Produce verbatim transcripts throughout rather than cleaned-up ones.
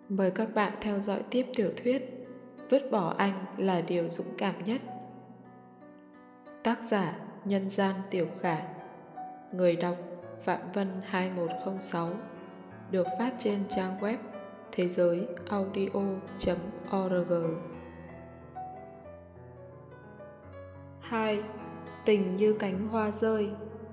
Mời các bạn theo dõi tiếp tiểu thuyết Vứt bỏ anh là điều dũng cảm nhất. Tác giả Nhân gian Tiểu Khả. Người đọc Phạm Vân hai một không sáu. Được phát trên trang web thế giới audio chấm org. hai. Tình như cánh hoa rơi.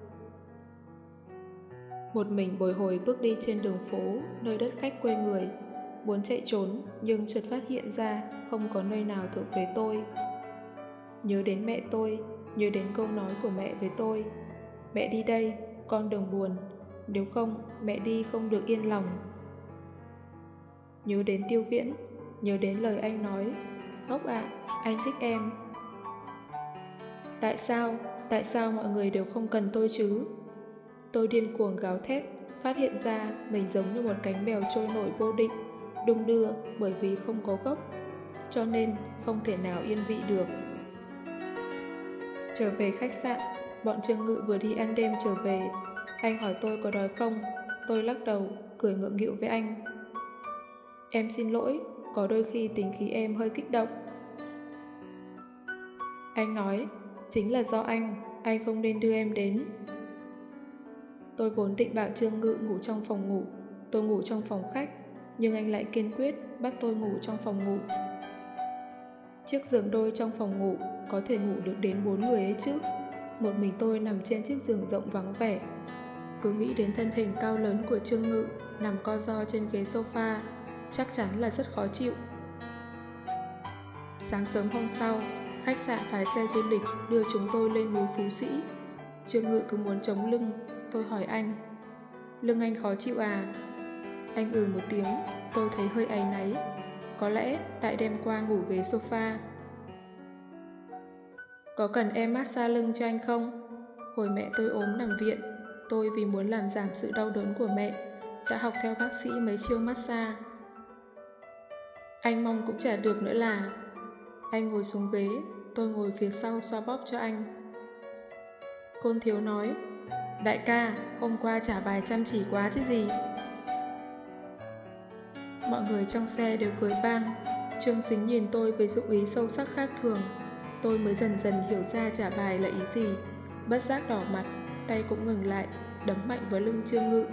Một mình bồi hồi bước đi trên đường phố nơi đất khách quê người, muốn chạy trốn nhưng chợt phát hiện ra không có nơi nào thuộc về tôi. Nhớ đến mẹ tôi, nhớ đến câu nói của mẹ với tôi: mẹ đi đây, con đừng buồn, nếu không mẹ đi không được yên lòng. Nhớ đến Tiêu Viễn, nhớ đến lời anh nói: ngốc ạ, anh thích em. Tại sao, tại sao mọi người đều không cần tôi chứ? Tôi điên cuồng gào thét, phát hiện ra mình giống như một cánh bèo trôi nổi vô định, đung đưa bởi vì không có gốc, cho nên không thể nào yên vị được. Trở về khách sạn, bọn Trương Ngự vừa đi ăn đêm trở về. Anh hỏi tôi có đói không, tôi lắc đầu, cười ngượng nghịu với anh. Em xin lỗi, có đôi khi tính khí em hơi kích động. Anh nói, chính là do anh, anh không nên đưa em đến. Tôi vốn định bảo Trương Ngự ngủ trong phòng ngủ, tôi ngủ trong phòng khách, nhưng anh lại kiên quyết bắt tôi ngủ trong phòng ngủ. Chiếc giường đôi trong phòng ngủ có thể ngủ được đến bốn người ấy chứ. Một mình tôi nằm trên chiếc giường rộng vắng vẻ. Cứ nghĩ đến thân hình cao lớn của Trương Ngự nằm co ro trên ghế sofa, chắc chắn là rất khó chịu. Sáng sớm hôm sau, khách sạn phái xe du lịch đưa chúng tôi lên núi Phú Sĩ. Trương Ngự cứ muốn chống lưng. Tôi hỏi anh, lưng anh khó chịu à? Anh ừ một tiếng, tôi thấy hơi áy náy. Có lẽ tại đêm qua ngủ ghế sofa. Có cần em massage lưng cho anh không? Hồi mẹ tôi ốm nằm viện, tôi vì muốn làm giảm sự đau đớn của mẹ, đã học theo bác sĩ mấy chiêu massage. Anh mong cũng chả được nữa là. Anh ngồi xuống ghế, tôi ngồi phía sau xoa bóp cho anh. Côn Thiếu nói, đại ca, hôm qua trả bài chăm chỉ quá chứ gì. Mọi người trong xe đều cười vang. Trương Sính nhìn tôi với dụng ý sâu sắc khác thường. Tôi mới dần dần hiểu ra trả bài là ý gì. Bất giác đỏ mặt, tay cũng ngừng lại, đấm mạnh vào lưng Trương Ngự.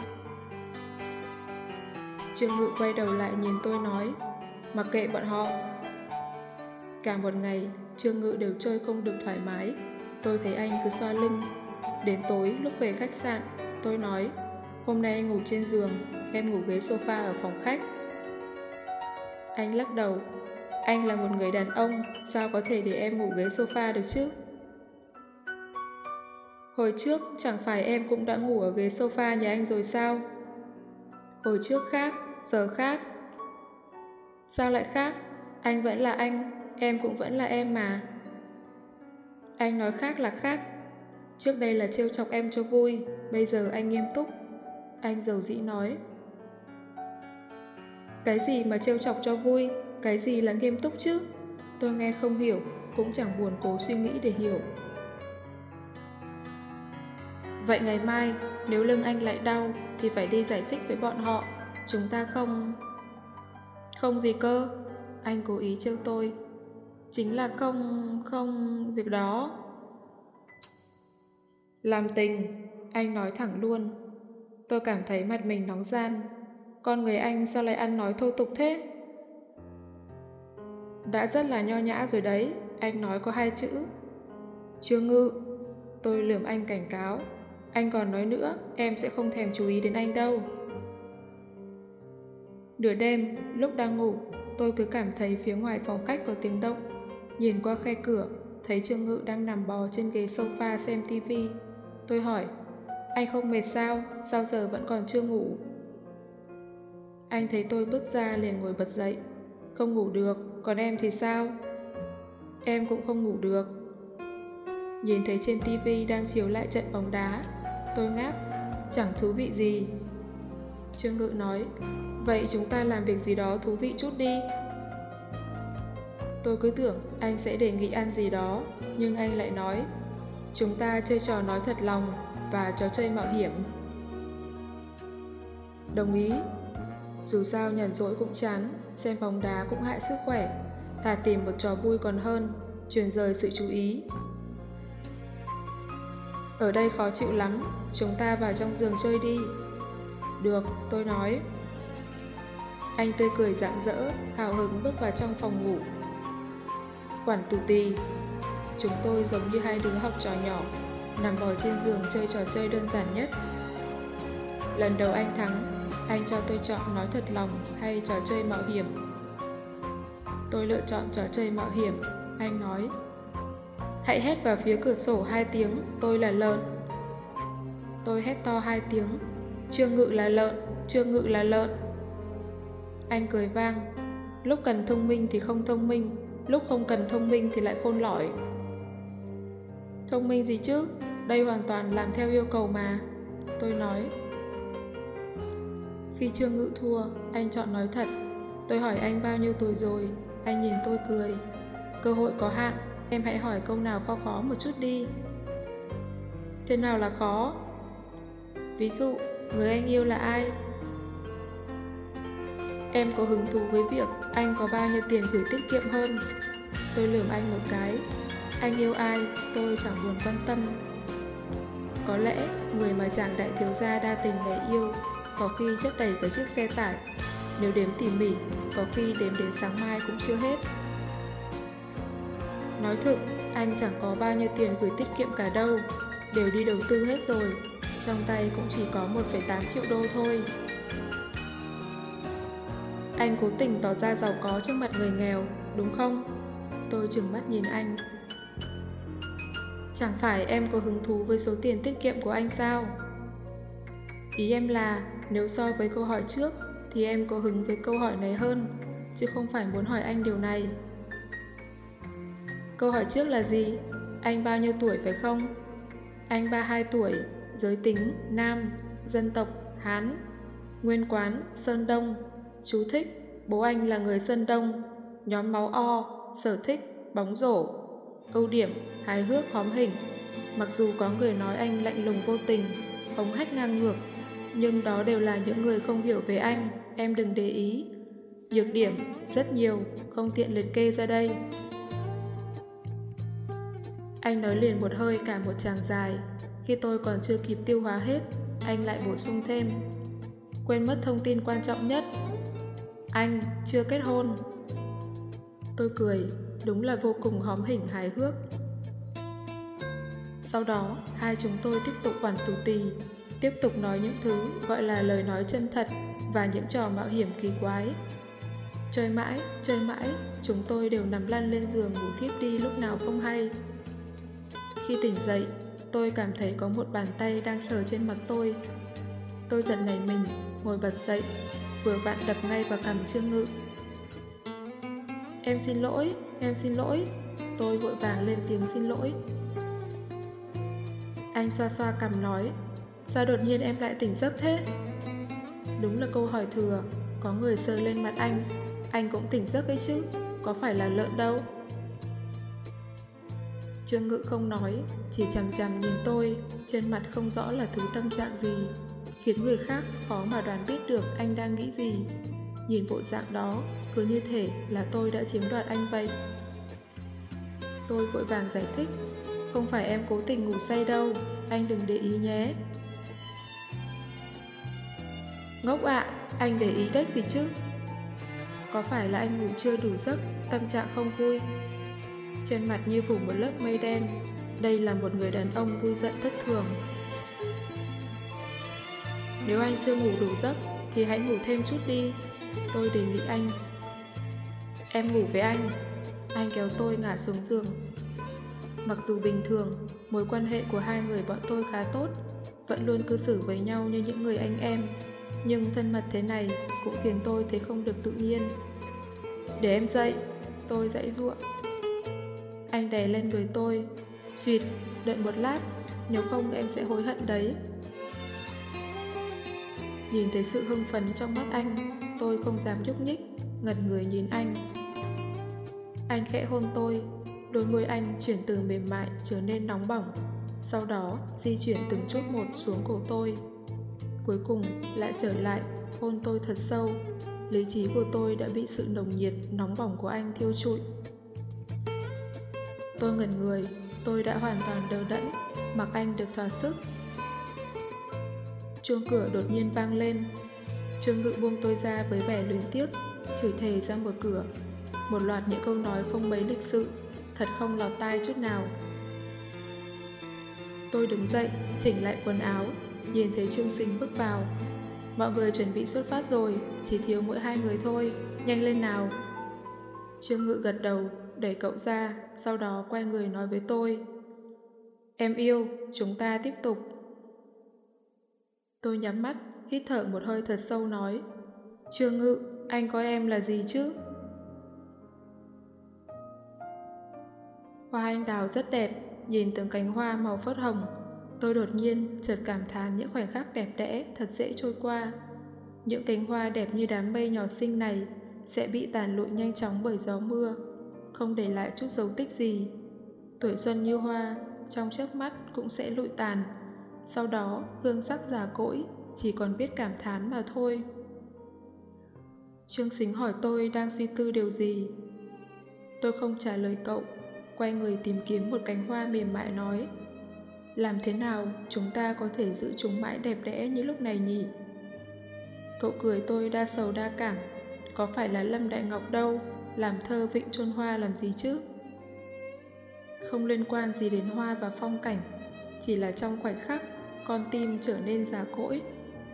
Trương Ngự quay đầu lại nhìn tôi nói, mặc kệ bọn họ. Cả một ngày, Trương Ngự đều chơi không được thoải mái. Tôi thấy anh cứ xoa lưng. Đến tối lúc về khách sạn, tôi nói, hôm nay anh ngủ trên giường, em ngủ ghế sofa ở phòng khách. Anh lắc đầu, anh là một người đàn ông, sao có thể để em ngủ ghế sofa được chứ? Hồi trước chẳng phải em cũng đã ngủ ở ghế sofa nhà anh rồi sao? Hồi trước khác, giờ khác. Sao lại khác? Anh vẫn là anh, em cũng vẫn là em mà. Anh nói khác là khác. Trước đây là trêu chọc em cho vui, bây giờ anh nghiêm túc. Anh dầu dĩ nói. Cái gì mà trêu chọc cho vui, cái gì là nghiêm túc chứ? Tôi nghe không hiểu, cũng chẳng buồn cố suy nghĩ để hiểu. Vậy ngày mai, nếu lưng anh lại đau, thì phải đi giải thích với bọn họ. Chúng ta không... Không gì cơ? Anh cố ý trêu tôi. Chính là không... không... việc đó. Làm tình, anh nói thẳng luôn. Tôi cảm thấy mặt mình nóng ran. Con người anh sao lại ăn nói thô tục thế? Đã rất là nho nhã rồi đấy, anh nói có hai chữ. Trương Ngự, tôi lườm anh cảnh cáo. Anh còn nói nữa, em sẽ không thèm chú ý đến anh đâu. Nửa đêm, lúc đang ngủ, tôi cứ cảm thấy phía ngoài phòng khách có tiếng động. Nhìn qua khe cửa, thấy Trương Ngự đang nằm bò trên ghế sofa xem tivi. Tôi hỏi, anh không mệt sao? Sao giờ vẫn còn chưa ngủ? Anh thấy tôi bước ra liền ngồi bật dậy. Không ngủ được, còn em thì sao? Em cũng không ngủ được. Nhìn thấy trên tivi đang chiếu lại trận bóng đá, tôi ngáp, chẳng thú vị gì. Trương Ngự nói, vậy chúng ta làm việc gì đó thú vị chút đi. Tôi cứ tưởng anh sẽ đề nghị ăn gì đó, nhưng anh lại nói, chúng ta chơi trò nói thật lòng và trò chơi mạo hiểm. Đồng ý. Dù sao nhàn rỗi cũng chán, xem bóng đá cũng hại sức khỏe, thà tìm một trò vui còn hơn, chuyển rời sự chú ý. Ở đây khó chịu lắm, chúng ta vào trong giường chơi đi. Được, tôi nói. Anh tươi cười rạng rỡ, hào hứng bước vào trong phòng ngủ. Quản tù tì. Chúng tôi giống như hai đứa học trò nhỏ, nằm bò trên giường chơi trò chơi đơn giản nhất. Lần đầu anh thắng, anh cho tôi chọn nói thật lòng hay trò chơi mạo hiểm. Tôi lựa chọn trò chơi mạo hiểm, anh nói. Hãy hét vào phía cửa sổ hai tiếng, tôi là lợn. Tôi hét to hai tiếng, Trương Ngự là lợn, Trương Ngự là lợn. Anh cười vang, lúc cần thông minh thì không thông minh, lúc không cần thông minh thì lại khôn lỏi. Thông minh gì chứ, đây hoàn toàn làm theo yêu cầu mà, tôi nói. Khi Trương Ngự thua, anh chọn nói thật. Tôi hỏi anh bao nhiêu tuổi rồi, anh nhìn tôi cười. Cơ hội có hạn, em hãy hỏi câu nào khó khó một chút đi. Thế nào là khó? Ví dụ, người anh yêu là ai? Em có hứng thú với việc anh có bao nhiêu tiền gửi tiết kiệm hơn? Tôi lườm anh một cái. Anh yêu ai, tôi chẳng buồn quan tâm. Có lẽ, người mà chàng đại thiếu gia đa tình để yêu, có khi chất đầy cả chiếc xe tải. Nếu đếm tỉ mỉ, có khi đếm đến sáng mai cũng chưa hết. Nói thực, anh chẳng có bao nhiêu tiền gửi tiết kiệm cả đâu, đều đi đầu tư hết rồi, trong tay cũng chỉ có một phẩy tám triệu đô thôi. Anh cố tình tỏ ra giàu có trước mặt người nghèo, đúng không? Tôi trừng mắt nhìn anh. Chẳng phải em có hứng thú với số tiền tiết kiệm của anh sao? Ý em là, nếu so với câu hỏi trước, thì em có hứng với câu hỏi này hơn, chứ không phải muốn hỏi anh điều này. Câu hỏi trước là gì? Anh bao nhiêu tuổi phải không? Anh ba mươi hai tuổi, giới tính, nam, dân tộc, Hán, nguyên quán, Sơn Đông. Chú thích, bố anh là người Sơn Đông, nhóm máu O, sở thích, bóng rổ. Ưu điểm, hài hước hóm hỉnh. Mặc dù có người nói anh lạnh lùng vô tình, hống hách ngang ngược, nhưng đó đều là những người không hiểu về anh, em đừng để ý. Nhược điểm, rất nhiều, không tiện liệt kê ra đây. Anh nói liền một hơi cả một tràng dài. Khi tôi còn chưa kịp tiêu hóa hết, anh lại bổ sung thêm. Quên mất thông tin quan trọng nhất. Anh chưa kết hôn. Tôi cười, đúng là vô cùng hóm hỉnh hài hước. Sau đó, hai chúng tôi tiếp tục quản tù tì, tiếp tục nói những thứ gọi là lời nói chân thật và những trò mạo hiểm kỳ quái. Chơi mãi, chơi mãi, chúng tôi đều nằm lăn lên giường ngủ thiếp đi lúc nào không hay. Khi tỉnh dậy, tôi cảm thấy có một bàn tay đang sờ trên mặt tôi. Tôi giật nảy mình, ngồi bật dậy, vừa vặn đập ngay vào cằm Trương Ngự. Em xin lỗi, em xin lỗi. Tôi vội vàng lên tiếng xin lỗi. Anh xoa xoa cằm nói, sao đột nhiên em lại tỉnh giấc thế? Đúng là câu hỏi thừa, có người sờ lên mặt anh, anh cũng tỉnh giấc ấy chứ, có phải là lợn đâu. Trương Ngự không nói, chỉ chằm chằm nhìn tôi, trên mặt không rõ là thứ tâm trạng gì, khiến người khác khó mà đoán biết được anh đang nghĩ gì. Nhìn bộ dạng đó, cứ như thể là tôi đã chiếm đoạt anh vậy. Tôi vội vàng giải thích, không phải em cố tình ngủ say đâu, anh đừng để ý nhé. Ngốc ạ, anh để ý đếch gì chứ? Có phải là anh ngủ chưa đủ giấc, tâm trạng không vui? Trên mặt như phủ một lớp mây đen, đây là một người đàn ông vui giận thất thường. Nếu anh chưa ngủ đủ giấc, thì hãy ngủ thêm chút đi, tôi đề nghị anh. Em ngủ với anh. Anh kéo tôi ngả xuống giường. Mặc dù bình thường, mối quan hệ của hai người bọn tôi khá tốt, vẫn luôn cư xử với nhau như những người anh em, nhưng thân mật thế này cũng khiến tôi thấy không được tự nhiên. Để em dậy, tôi giãy giụa. Anh đè lên người tôi, suýt, đợi một lát, nếu không em sẽ hối hận đấy. Nhìn thấy sự hưng phấn trong mắt anh, tôi không dám nhúc nhích, ngẩn người nhìn anh. Anh khẽ hôn tôi, đôi môi anh chuyển từ mềm mại trở nên nóng bỏng, sau đó di chuyển từng chút một xuống cổ tôi. Cuối cùng lại trở lại, hôn tôi thật sâu. Lý trí của tôi đã bị sự nồng nhiệt, nóng bỏng của anh thiêu trụi. Tôi ngẩn người, tôi đã hoàn toàn đờ đẫn, mặc anh được thỏa sức. Chuông cửa đột nhiên vang lên. Trương Ngự buông tôi ra với vẻ luyến tiếc, chửi thề ra mở cửa. Một loạt những câu nói không mấy lịch sự, thật không lọt tai chút nào. Tôi đứng dậy, chỉnh lại quần áo, nhìn thấy Trương Sính bước vào. Mọi người chuẩn bị xuất phát rồi, chỉ thiếu mỗi hai người thôi, nhanh lên nào. Trương Ngự gật đầu, đẩy cậu ra, sau đó quay người nói với tôi. Em yêu, chúng ta tiếp tục. Tôi nhắm mắt, hít thở một hơi thật sâu nói. Trương Ngự, anh coi em là gì chứ? Hoa anh đào rất đẹp, nhìn từng cánh hoa màu phớt hồng. Tôi đột nhiên chợt cảm thán những khoảnh khắc đẹp đẽ thật dễ trôi qua. Những cánh hoa đẹp như đám mây nhỏ xinh này sẽ bị tàn lụi nhanh chóng bởi gió mưa, không để lại chút dấu tích gì. Tuổi xuân như hoa, trong chớp mắt cũng sẽ lụi tàn. Sau đó, hương sắc già cỗi, chỉ còn biết cảm thán mà thôi. Trương Sính hỏi tôi đang suy tư điều gì. Tôi không trả lời cậu, quay người tìm kiếm một cánh hoa mềm mại nói. Làm thế nào chúng ta có thể giữ chúng mãi đẹp đẽ như lúc này nhỉ? Cậu cười tôi đa sầu đa cảm. Có phải là Lâm Đại Ngọc đâu, làm thơ vịnh chôn hoa làm gì chứ? Không liên quan gì đến hoa và phong cảnh, chỉ là trong khoảnh khắc con tim trở nên già cỗi.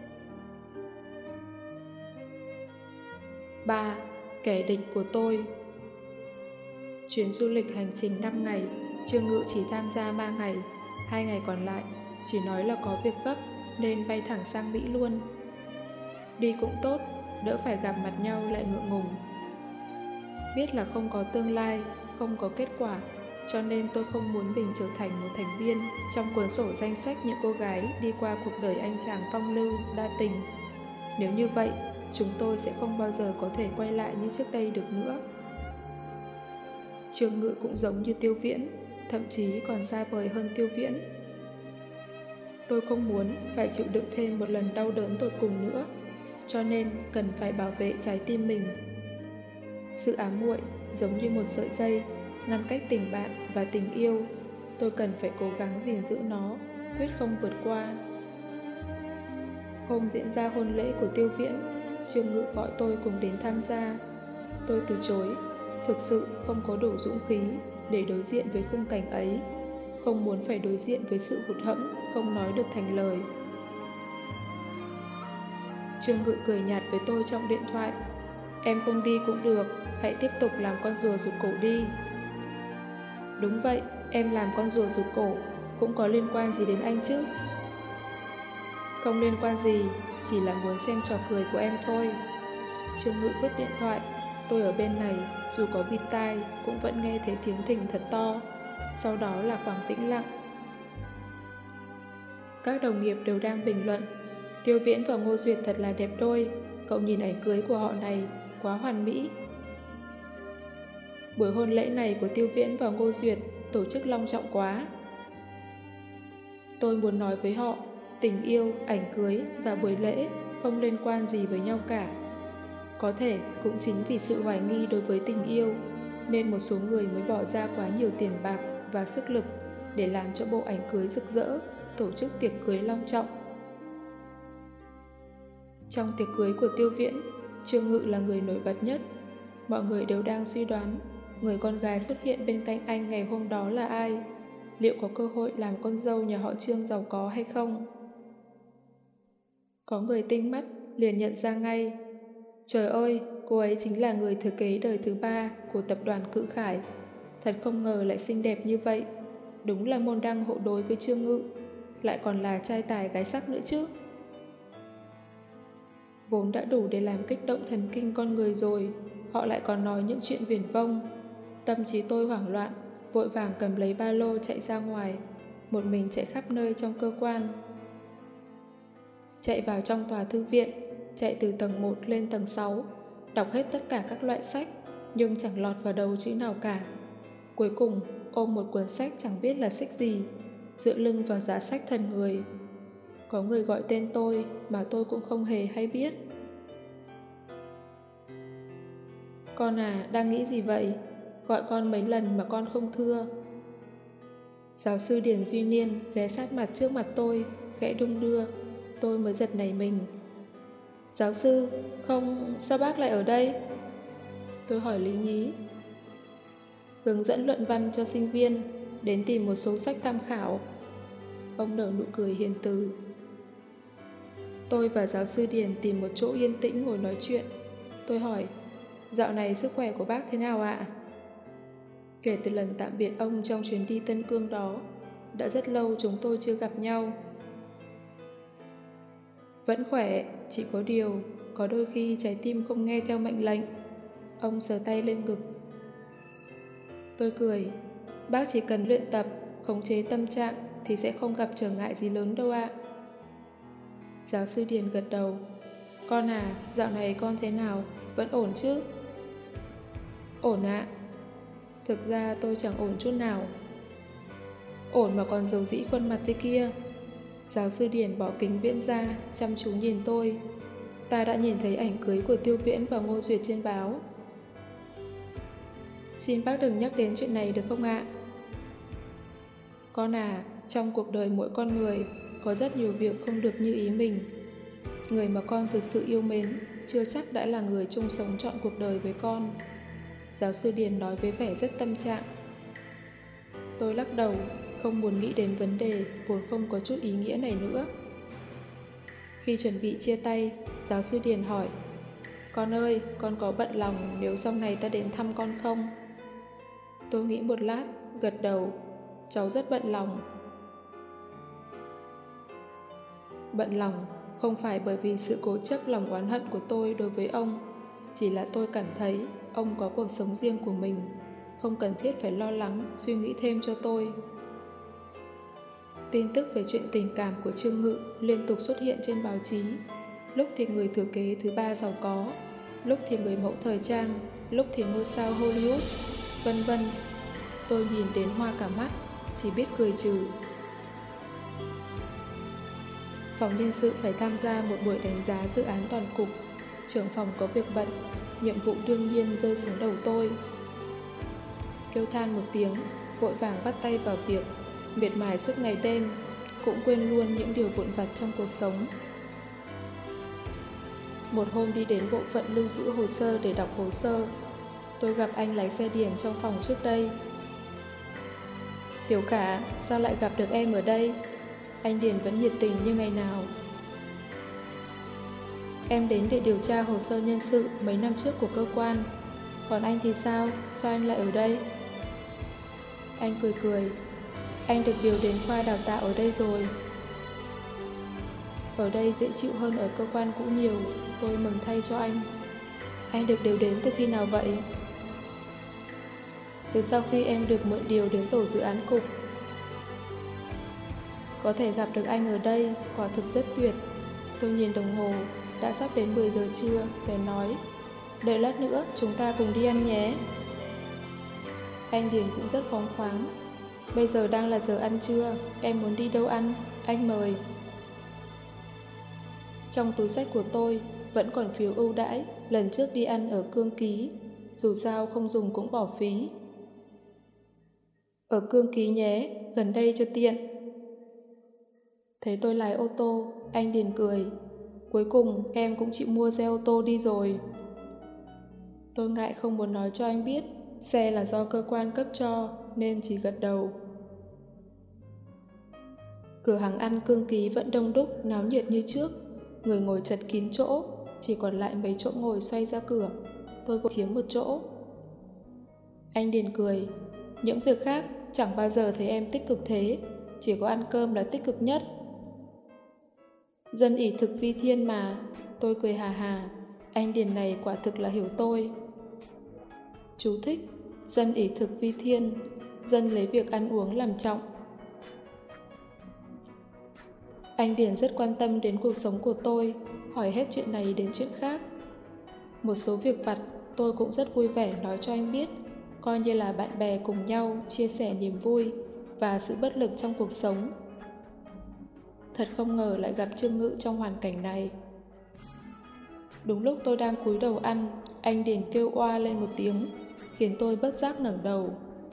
ba. Kẻ địch của tôi. Chuyến du lịch hành trình năm ngày, Trương Ngự chỉ tham gia ba ngày, hai ngày còn lại chỉ nói là có việc gấp nên bay thẳng sang Mỹ luôn. Đi cũng tốt, đỡ phải gặp mặt nhau lại ngượng ngùng. Biết là không có tương lai, không có kết quả, cho nên tôi không muốn mình trở thành một thành viên trong cuốn sổ danh sách những cô gái đi qua cuộc đời anh chàng phong lưu, đa tình. Nếu như vậy, chúng tôi sẽ không bao giờ có thể quay lại như trước đây được nữa. Trương Ngự cũng giống như Tiêu Viễn, thậm chí còn xa vời hơn Tiêu Viễn. Tôi không muốn phải chịu đựng thêm một lần đau đớn tột cùng nữa, cho nên cần phải bảo vệ trái tim mình. Sự ám muội giống như một sợi dây, ngăn cách tình bạn và tình yêu. Tôi cần phải cố gắng gìn giữ nó, quyết không vượt qua. Hôm diễn ra hôn lễ của Tiêu Viễn, Trương Ngự gọi tôi cùng đến tham gia. Tôi từ chối, thực sự không có đủ dũng khí để đối diện với khung cảnh ấy, không muốn phải đối diện với sự hụt hẫng, không nói được thành lời. Trương Ngự cười nhạt với tôi trong điện thoại. Em không đi cũng được, hãy tiếp tục làm con rùa rụt cổ đi. Đúng vậy, em làm con rùa rụt cổ, cũng có liên quan gì đến anh chứ? Không liên quan gì, chỉ là muốn xem trò cười của em thôi. Trương Ngự vứt điện thoại, tôi ở bên này, dù có bịt tai, cũng vẫn nghe thấy tiếng thình thật to. Sau đó là khoảng tĩnh lặng. Các đồng nghiệp đều đang bình luận. Tiêu Viễn và Ngô Duyệt thật là đẹp đôi, cậu nhìn ảnh cưới của họ này, quá hoàn mỹ. Buổi hôn lễ này của Tiêu Viễn và Ngô Duyệt tổ chức long trọng quá. Tôi muốn nói với họ, tình yêu, ảnh cưới và buổi lễ không liên quan gì với nhau cả. Có thể cũng chính vì sự hoài nghi đối với tình yêu, nên một số người mới bỏ ra quá nhiều tiền bạc và sức lực để làm cho bộ ảnh cưới rực rỡ, tổ chức tiệc cưới long trọng. Trong tiệc cưới của Tiêu Viễn, Trương Ngự là người nổi bật nhất. Mọi người đều đang suy đoán người con gái xuất hiện bên cạnh anh ngày hôm đó là ai, liệu có cơ hội làm con dâu nhà họ Trương giàu có hay không. Có người tinh mắt liền nhận ra ngay. Trời ơi, cô ấy chính là người thừa kế đời thứ ba của tập đoàn Cự Khải. Thật không ngờ lại xinh đẹp như vậy. Đúng là môn đăng hộ đối với Trương Ngự, lại còn là trai tài gái sắc nữa chứ. Vốn đã đủ để làm kích động thần kinh con người rồi, họ lại còn nói những chuyện viển vông. Tâm trí tôi hoảng loạn, vội vàng cầm lấy ba lô chạy ra ngoài, một mình chạy khắp nơi trong cơ quan. Chạy vào trong tòa thư viện, chạy từ tầng một lên tầng sáu, đọc hết tất cả các loại sách, nhưng chẳng lọt vào đầu chữ nào cả. Cuối cùng, ôm một cuốn sách chẳng biết là sách gì, dựa lưng vào giá sách thần người. Có người gọi tên tôi mà tôi cũng không hề hay biết. Con à, đang nghĩ gì vậy? Gọi con mấy lần mà con không thưa. Giáo sư Điền Duy Niên ghé sát mặt trước mặt tôi, khẽ đung đưa. Tôi mới giật nảy mình. Giáo sư, không, sao bác lại ở đây? Tôi hỏi lý nhí. Hướng dẫn luận văn cho sinh viên, đến tìm một số sách tham khảo. Ông nở nụ cười hiền từ. Tôi và giáo sư Điền tìm một chỗ yên tĩnh ngồi nói chuyện. Tôi hỏi, dạo này sức khỏe của bác thế nào ạ? Kể từ lần tạm biệt ông trong chuyến đi Tân Cương đó, đã rất lâu chúng tôi chưa gặp nhau. Vẫn khỏe, chỉ có điều, có đôi khi trái tim không nghe theo mệnh lệnh. Ông sờ tay lên ngực. Tôi cười, bác chỉ cần luyện tập, khống chế tâm trạng thì sẽ không gặp trở ngại gì lớn đâu ạ. Giáo sư Điền gật đầu. Con à, dạo này con thế nào? Vẫn ổn chứ? Ổn ạ. Thực ra tôi chẳng ổn chút nào. Ổn mà còn giàu dĩ khuôn mặt thế kia. Giáo sư Điền bỏ kính viễn ra, chăm chú nhìn tôi. Ta đã nhìn thấy ảnh cưới của Tiêu Viễn và Ngô Duyệt trên báo. Xin bác đừng nhắc đến chuyện này được không ạ? Con à, trong cuộc đời mỗi con người có rất nhiều việc không được như ý mình. Người mà con thực sự yêu mến chưa chắc đã là người chung sống trọn cuộc đời với con. Giáo sư Điền nói với vẻ rất tâm trạng. Tôi lắc đầu, không muốn nghĩ đến vấn đề vốn không có chút ý nghĩa này nữa. Khi chuẩn bị chia tay, giáo sư Điền hỏi, con ơi, con có bận lòng nếu sau này ta đến thăm con không? Tôi nghĩ một lát, gật đầu, cháu rất bận lòng. Bận lòng không phải bởi vì sự cố chấp lòng oán hận của tôi đối với ông, chỉ là tôi cảm thấy ông có cuộc sống riêng của mình, không cần thiết phải lo lắng, suy nghĩ thêm cho tôi. Tin tức về chuyện tình cảm của Trương Ngự liên tục xuất hiện trên báo chí. Lúc thì người thừa kế thứ ba giàu có, lúc thì người mẫu thời trang, lúc thì ngôi sao Hollywood, vân vân. Tôi nhìn đến hoa cả mắt, chỉ biết cười trừ. Phòng nhân sự phải tham gia một buổi đánh giá dự án toàn cục. Trưởng phòng có việc bận, nhiệm vụ đương nhiên rơi xuống đầu tôi. Kêu than một tiếng, vội vàng bắt tay vào việc, miệt mài suốt ngày đêm, cũng quên luôn những điều vụn vặt trong cuộc sống. Một hôm đi đến bộ phận lưu giữ hồ sơ để đọc hồ sơ, tôi gặp anh lái xe Điền trong phòng trước đây. Tiểu Cả, sao lại gặp được em ở đây? Anh Điền vẫn nhiệt tình như ngày nào. Em đến để điều tra hồ sơ nhân sự mấy năm trước của cơ quan. Còn anh thì sao? Sao anh lại ở đây? Anh cười cười. Anh được điều đến khoa đào tạo ở đây rồi. Ở đây dễ chịu hơn ở cơ quan cũ nhiều. Tôi mừng thay cho anh. Anh được điều đến từ khi nào vậy? Từ sau khi em được mượn điều đến tổ dự án cục. Có thể gặp được anh ở đây quả thực rất tuyệt. Tôi nhìn đồng hồ, đã sắp đến mười giờ trưa, bèn nói, đợi lát nữa chúng ta cùng đi ăn nhé. Anh Điền cũng rất phóng khoáng. Bây giờ đang là giờ ăn trưa, em muốn đi đâu ăn, anh mời. Trong túi sách của tôi vẫn còn phiếu ưu đãi lần trước đi ăn ở Cương Ký, dù sao không dùng cũng bỏ phí. Ở Cương Ký nhé, gần đây cho tiện. Thấy tôi lái ô tô, anh Điền cười. Cuối cùng em cũng chịu mua xe ô tô đi rồi. Tôi ngại không muốn nói cho anh biết xe là do cơ quan cấp cho nên chỉ gật đầu. Cửa hàng ăn Cương Ký vẫn đông đúc, náo nhiệt như trước. Người ngồi chật kín chỗ, chỉ còn lại mấy chỗ ngồi xoay ra cửa. Tôi vội chiếm một chỗ. Anh Điền cười. Những việc khác chẳng bao giờ thấy em tích cực thế, chỉ có ăn cơm là tích cực nhất. Dân ỷ thực vi thiên mà. Tôi cười hà hà. Anh Điền này quả thực là hiểu tôi. Chú thích: dân ỷ thực vi thiên, dân lấy việc ăn uống làm trọng. Anh Điền rất quan tâm đến cuộc sống của tôi, hỏi hết chuyện này đến chuyện khác. Một số việc vặt tôi cũng rất vui vẻ nói cho anh biết, coi như là bạn bè cùng nhau chia sẻ niềm vui và sự bất lực trong cuộc sống. Thật không ngờ lại gặp Trương Ngự trong hoàn cảnh này. Đúng lúc tôi đang cúi đầu ăn, anh Điền kêu oa lên một tiếng, khiến tôi bất giác ngẩng đầu.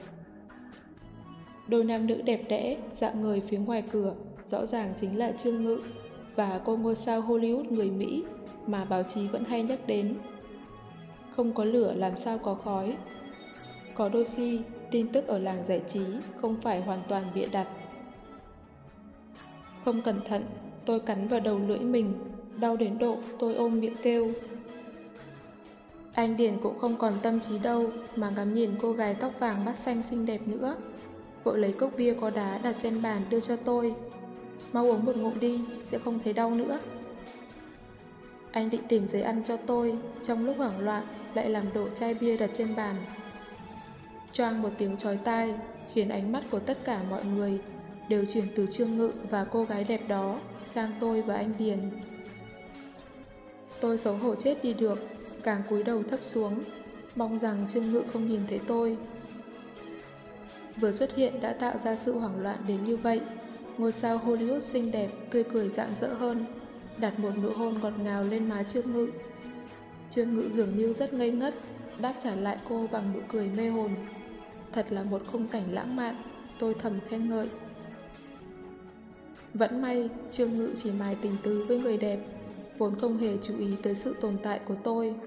Đôi nam nữ đẹp đẽ, dạng người phía ngoài cửa, rõ ràng chính là Trương Ngự và cô ngôi sao Hollywood người Mỹ mà báo chí vẫn hay nhắc đến. Không có lửa làm sao có khói. Có đôi khi, tin tức ở làng giải trí không phải hoàn toàn bịa đặt. Không cẩn thận, tôi cắn vào đầu lưỡi mình, đau đến độ tôi ôm miệng kêu. Anh Điền cũng không còn tâm trí đâu mà ngắm nhìn cô gái tóc vàng mắt xanh xinh đẹp nữa. Vội lấy cốc bia có đá đặt trên bàn đưa cho tôi. Mau uống một ngụm đi, sẽ không thấy đau nữa. Anh định tìm giấy ăn cho tôi, trong lúc hoảng loạn lại làm đổ chai bia đặt trên bàn. Choang một tiếng chói tai, khiến ánh mắt của tất cả mọi người đều chuyển từ Trương Ngự và cô gái đẹp đó sang tôi và anh Điền. Tôi xấu hổ chết đi được, càng cúi đầu thấp xuống, mong rằng Trương Ngự không nhìn thấy tôi. Vừa xuất hiện đã tạo ra sự hoảng loạn đến như vậy. Ngôi sao Hollywood xinh đẹp, tươi cười rạng rỡ hơn, đặt một nụ hôn ngọt ngào lên má Trương Ngự. Trương Ngự dường như rất ngây ngất, đáp trả lại cô bằng nụ cười mê hồn. Thật là một khung cảnh lãng mạn, tôi thầm khen ngợi. Vẫn may, Trương Ngự chỉ mài tình tứ với người đẹp, vốn không hề chú ý tới sự tồn tại của tôi.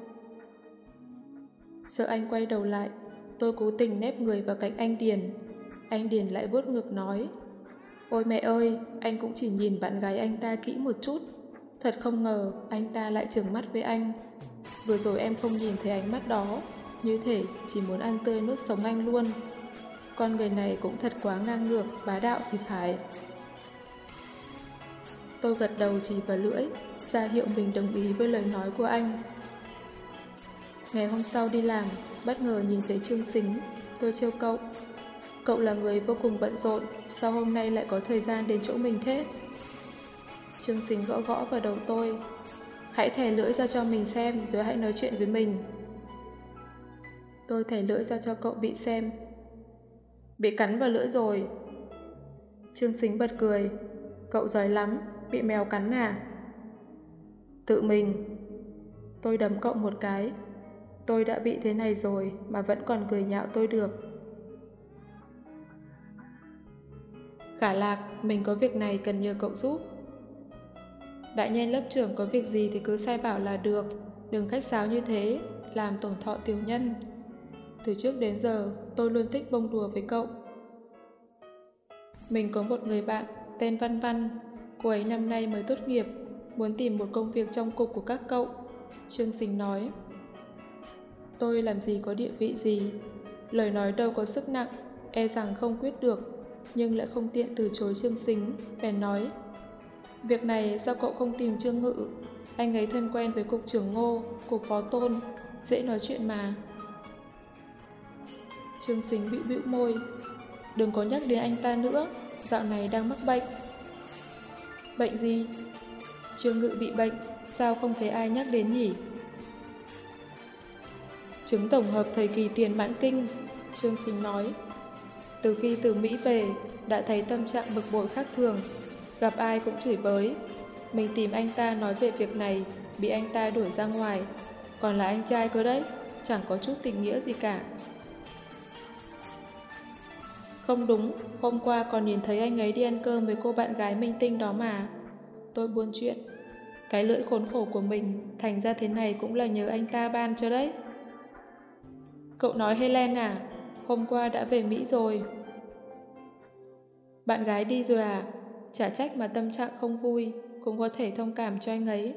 Sợ anh quay đầu lại, tôi cố tình nép người vào cạnh anh Điền. Anh Điền lại vuốt ngực nói, ôi mẹ ơi, anh cũng chỉ nhìn bạn gái anh ta kỹ một chút. Thật không ngờ anh ta lại trừng mắt với anh. Vừa rồi em không nhìn thấy ánh mắt đó, như thể chỉ muốn ăn tươi nuốt sống anh luôn. Con người này cũng thật quá ngang ngược, bá đạo thì phải. Tôi gật đầu chỉ vào lưỡi, ra hiệu mình đồng ý với lời nói của anh. Ngày hôm sau đi làm, bất ngờ nhìn thấy Trương Sính, tôi trêu cậu. Cậu là người vô cùng bận rộn, sao hôm nay lại có thời gian đến chỗ mình thế? Trương Sính gõ gõ vào đầu tôi. Hãy thè lưỡi ra cho mình xem rồi hãy nói chuyện với mình. Tôi thè lưỡi ra cho cậu bị xem. Bị cắn vào lưỡi rồi. Trương Sính bật cười. Cậu giỏi lắm, bị mèo cắn à? Tự mình. Tôi đấm cậu một cái. Tôi đã bị thế này rồi mà vẫn còn cười nhạo tôi được. Khả Lạc, mình có việc này cần nhờ cậu giúp. Đại nhân lớp trưởng có việc gì thì cứ sai bảo là được, đừng khách sáo như thế, làm tổn thọ tiểu nhân. Từ trước đến giờ, tôi luôn thích bông đùa với cậu. Mình có một người bạn, tên Văn Văn, cô ấy năm nay mới tốt nghiệp, muốn tìm một công việc trong cục của các cậu. Trương Sính nói. Tôi làm gì có địa vị gì, lời nói đâu có sức nặng, e rằng không quyết được, nhưng lại không tiện từ chối Trương Sính, bèn nói. Việc này sao cậu không tìm Trương Ngự? Anh ấy thân quen với cục trưởng Ngô, cục phó Tôn, dễ nói chuyện mà. Trương Sính bĩu bĩu môi. Đừng có nhắc đến anh ta nữa, dạo này đang mắc bệnh. Bệnh gì? Trương Ngự bị bệnh, sao không thấy ai nhắc đến nhỉ? Chứng tổng hợp thời kỳ tiền mãn kinh, Trương Sính nói. Từ khi từ Mỹ về, đã thấy tâm trạng bực bội khác thường, gặp ai cũng chửi bới. Mình tìm anh ta nói về việc này, bị anh ta đuổi ra ngoài. Còn là anh trai cơ đấy, chẳng có chút tình nghĩa gì cả. Không đúng, hôm qua còn nhìn thấy anh ấy đi ăn cơm với cô bạn gái minh tinh đó mà. Tôi buôn chuyện. Cái lưỡi khốn khổ của mình, thành ra thế này cũng là nhờ anh ta ban cho đấy. Cậu nói Helen à? Hôm qua đã về Mỹ rồi. Bạn gái đi rồi à? Chả trách mà tâm trạng không vui, cũng có thể thông cảm cho anh ấy.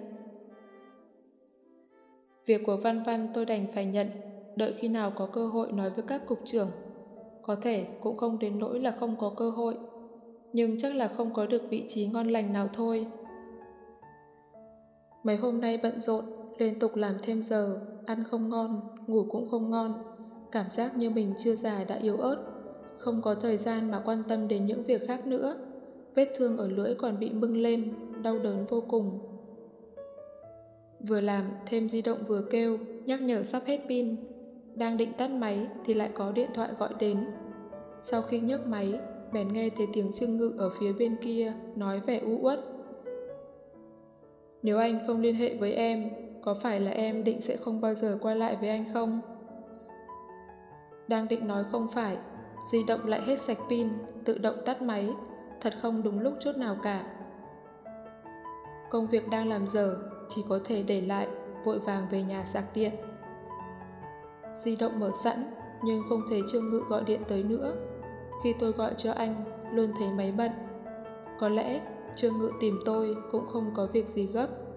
Việc của Văn Văn tôi đành phải nhận, đợi khi nào có cơ hội nói với các cục trưởng. Có thể cũng không đến nỗi là không có cơ hội, nhưng chắc là không có được vị trí ngon lành nào thôi. Mấy hôm nay bận rộn, liên tục làm thêm giờ, ăn không ngon, ngủ cũng không ngon. Cảm giác như mình chưa già đã yếu ớt, không có thời gian mà quan tâm đến những việc khác nữa. Vết thương ở lưỡi còn bị bưng lên, đau đớn vô cùng. Vừa làm, thêm di động vừa kêu, nhắc nhở sắp hết pin. Đang định tắt máy thì lại có điện thoại gọi đến. Sau khi nhấc máy, bèn nghe thấy tiếng Trương Ngự ở phía bên kia nói vẻ u uất. Nếu anh không liên hệ với em, có phải là em định sẽ không bao giờ quay lại với anh không? Đang định nói không phải, di động lại hết sạch pin, tự động tắt máy, thật không đúng lúc chút nào cả. Công việc đang làm dở, chỉ có thể để lại, vội vàng về nhà sạc điện. Di động mở sẵn, nhưng không thấy Trương Ngự gọi điện tới nữa. Khi tôi gọi cho anh, luôn thấy máy bận. Có lẽ Trương Ngự tìm tôi cũng không có việc gì gấp.